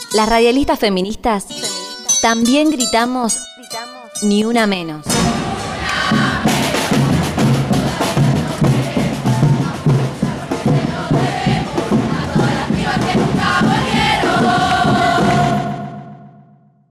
Las radialistas feministas también gritamos ni una menos.